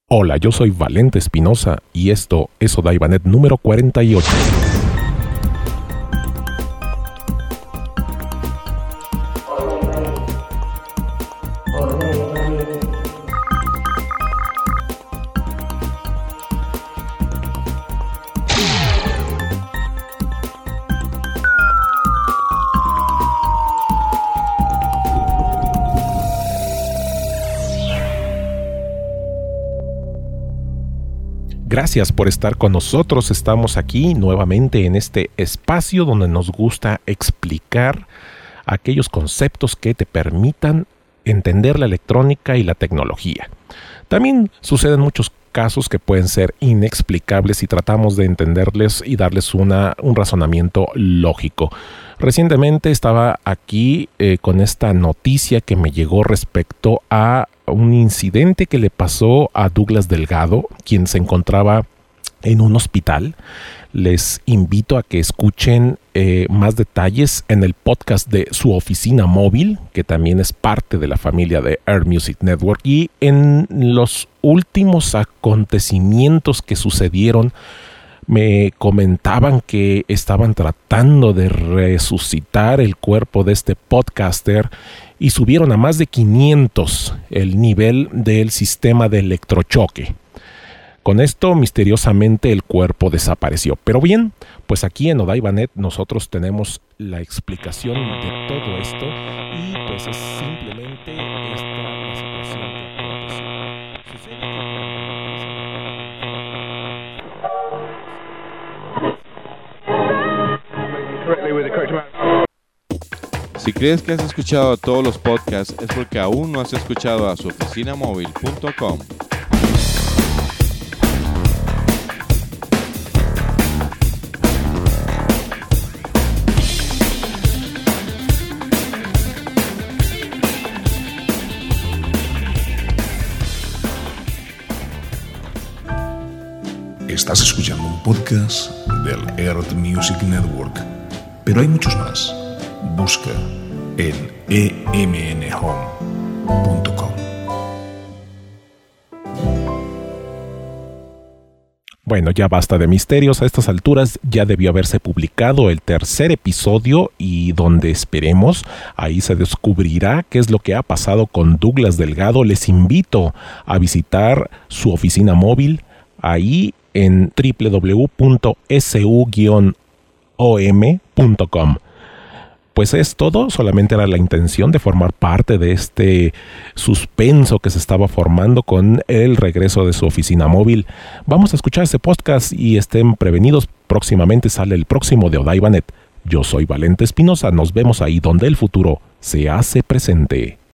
Hola, yo soy Valente Espinosa y esto es Odaibanet número 48. Gracias por estar con nosotros. Estamos aquí nuevamente en este espacio donde nos gusta explicar aquellos conceptos que te permitan entender la electrónica y la tecnología. También suceden muchos casos que pueden ser inexplicables y tratamos de entenderles y darles un razonamiento lógico. Recientemente estaba aquí con esta noticia que me llegó respecto a un incidente que le pasó a Douglas Delgado, quien se encontraba en un hospital. Les invito a que escuchen más detalles en el podcast de Su Oficina Móvil, que también es parte de la familia de Air Music Network, y en los últimos acontecimientos que sucedieron me comentaban que estaban tratando de resucitar el cuerpo de este podcaster y subieron a más de 500 el nivel del sistema de electrochoque. Con esto, misteriosamente, el cuerpo desapareció. Pero bien, pues aquí en Odaibanet nosotros tenemos la explicación de todo esto y pues es simplemente esta la situación que aconteció. Sucede Si crees que has escuchado todos los podcasts es porque aún no has escuchado a suoficinamóvil.com. Estás escuchando un podcast del Earth Music Network, pero hay muchos más. Busca en emnhome.com. Bueno, ya basta de misterios. A estas alturas ya debió haberse publicado el tercer episodio y donde esperemos, ahí se descubrirá qué es lo que ha pasado con Douglas Delgado. Les invito a visitar Su Oficina Móvil ahí en www.su-om.com. Pues es todo, solamente era la intención de formar parte de este suspenso que se estaba formando con el regreso de Su Oficina Móvil. Vamos a escuchar ese podcast y estén prevenidos, próximamente sale el próximo de Odaibanet. Yo soy Valente Espinosa, nos vemos ahí donde el futuro se hace presente.